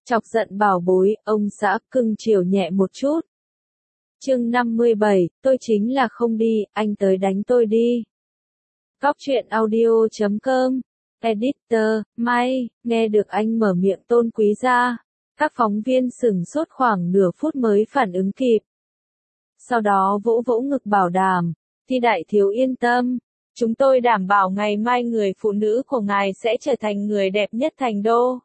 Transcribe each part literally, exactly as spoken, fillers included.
Chọc giận bảo bối, ông xã cưng chiều nhẹ một chút. Chương năm mươi bảy, tôi chính là không đi, anh tới đánh tôi đi. Cóc truyện audio chấm com, Editor, May, nghe được anh mở miệng Tôn Quý ra. Các phóng viên sửng sốt khoảng nửa phút mới phản ứng kịp. Sau đó vỗ vỗ ngực bảo đảm, Thi đại thiếu yên tâm, chúng tôi đảm bảo ngày mai người phụ nữ của ngài sẽ trở thành người đẹp nhất thành đô.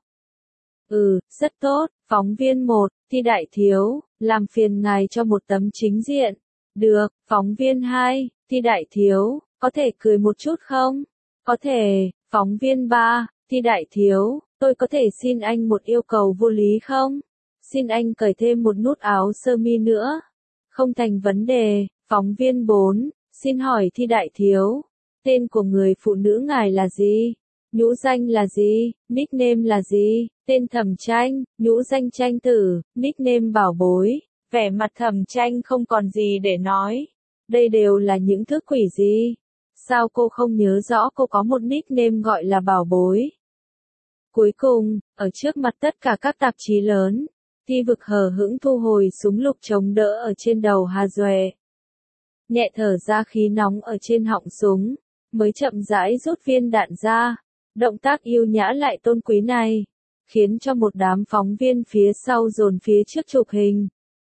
Ừ, rất tốt, phóng viên một, Thi đại thiếu, làm phiền ngài cho một tấm chính diện. Được, phóng viên hai, Thi đại thiếu, có thể cười một chút không? Có thể, phóng viên ba, Thi đại thiếu, tôi có thể xin anh một yêu cầu vô lý không? Xin anh cởi thêm một nút áo sơ mi nữa. Không thành vấn đề, phóng viên bốn, xin hỏi Thi đại thiếu, tên của người phụ nữ ngài là gì? Nhũ danh là gì? Nickname là gì? Tên Thẩm Tranh, nhũ danh Tranh Tử, nickname bảo bối. Vẻ mặt Thẩm Tranh không còn gì để nói. Đây đều là những thứ quỷ gì? Sao cô không nhớ rõ cô có một nickname gọi là bảo bối? Cuối cùng, ở trước mặt tất cả các tạp chí lớn, Thi Vực hờ hững thu hồi súng lục chống đỡ ở trên đầu Hà Duệ. Nhẹ thở ra khí nóng ở trên họng súng, mới chậm rãi rút viên đạn ra. Động tác yêu nhã lại tôn quý này, khiến cho một đám phóng viên phía sau dồn phía trước chụp hình.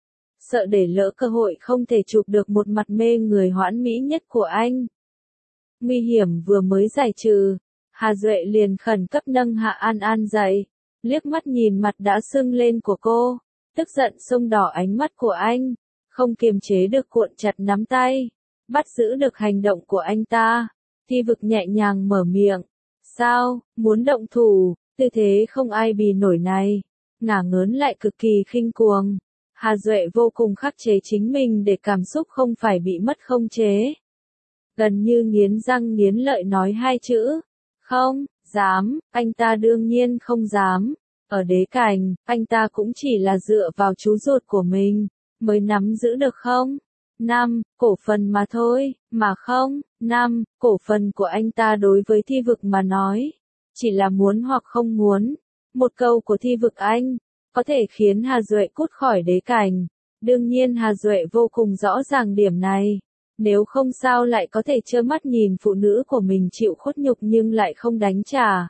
Sợ để lỡ cơ hội không thể chụp được một mặt mê người hoãn mỹ nhất của anh. Nguy hiểm vừa mới giải trừ, Hà Duệ liền khẩn cấp nâng Hạ An An dậy, liếc mắt nhìn mặt đã sưng lên của cô, tức giận xông đỏ ánh mắt của anh, không kiềm chế được cuộn chặt nắm tay, bắt giữ được hành động của anh ta. Thi Vực nhẹ nhàng mở miệng, sao, muốn động thủ, tư thế không ai bì nổi này, ngả ngớn lại cực kỳ khinh cuồng. Hà Duệ vô cùng khắc chế chính mình để cảm xúc không phải bị mất khống chế. Gần như nghiến răng nghiến lợi nói hai chữ, không, dám, anh ta đương nhiên không dám. Ở đế cảnh, anh ta cũng chỉ là dựa vào chú ruột của mình, mới nắm giữ được không? Năm, cổ phần mà thôi, mà không, năm, cổ phần của anh ta đối với Thi Vực mà nói, chỉ là muốn hoặc không muốn. Một câu của Thi Vực anh, có thể khiến Hà Duệ cút khỏi đế cảnh. Đương nhiên Hà Duệ vô cùng rõ ràng điểm này. Nếu không sao lại có thể trơ mắt nhìn phụ nữ của mình chịu khuất nhục nhưng lại không đánh trả.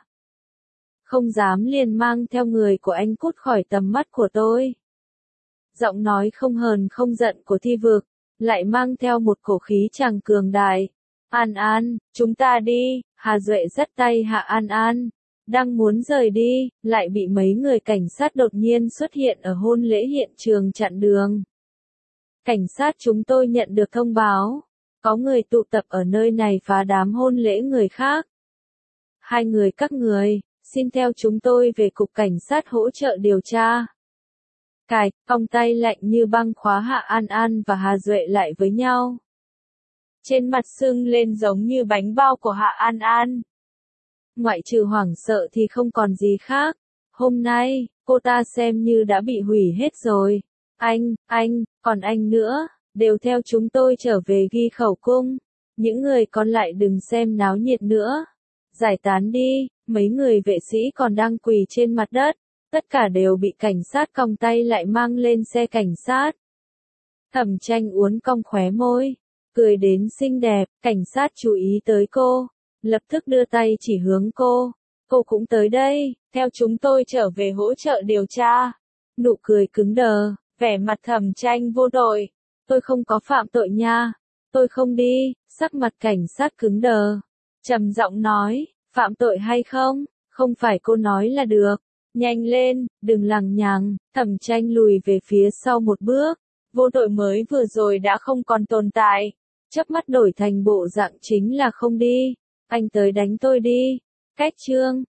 Không dám liền mang theo người của anh cút khỏi tầm mắt của tôi. Giọng nói không hờn không giận của Thi Vực, lại mang theo một cổ khí chàng cường đại. An An, chúng ta đi. Hà Duệ dắt tay Hạ An An, đang muốn rời đi, lại bị mấy người cảnh sát đột nhiên xuất hiện ở hôn lễ hiện trường chặn đường. Cảnh sát chúng tôi nhận được thông báo, có người tụ tập ở nơi này phá đám hôn lễ người khác. Hai người các người, xin theo chúng tôi về cục cảnh sát hỗ trợ điều tra. Cài, cong tay lạnh như băng khóa Hạ An An và Hà Duệ lại với nhau. Trên mặt sưng lên giống như bánh bao của Hạ An An. Ngoại trừ hoảng sợ thì không còn gì khác. Hôm nay, cô ta xem như đã bị hủy hết rồi. Anh, anh, còn anh nữa, đều theo chúng tôi trở về ghi khẩu cung. Những người còn lại đừng xem náo nhiệt nữa. Giải tán đi, mấy người vệ sĩ còn đang quỳ trên mặt đất. Tất cả đều bị cảnh sát còng tay lại mang lên xe cảnh sát. Thẩm Tranh uốn cong khóe môi, cười đến xinh đẹp, cảnh sát chú ý tới cô, lập tức đưa tay chỉ hướng cô. Cô cũng tới đây, theo chúng tôi trở về hỗ trợ điều tra. Nụ cười cứng đờ, vẻ mặt Thẩm Tranh vô tội. Tôi không có phạm tội nha, tôi không đi. Sắc mặt cảnh sát cứng đờ, trầm giọng nói, phạm tội hay không, không phải cô nói là được. Nhanh lên, đừng lằng nhằng. Thẩm Tranh lùi về phía sau một bước. Vô tội mới vừa rồi đã không còn tồn tại. Chớp mắt đổi thành bộ dạng chính là không đi. Anh tới đánh tôi đi. Cách chương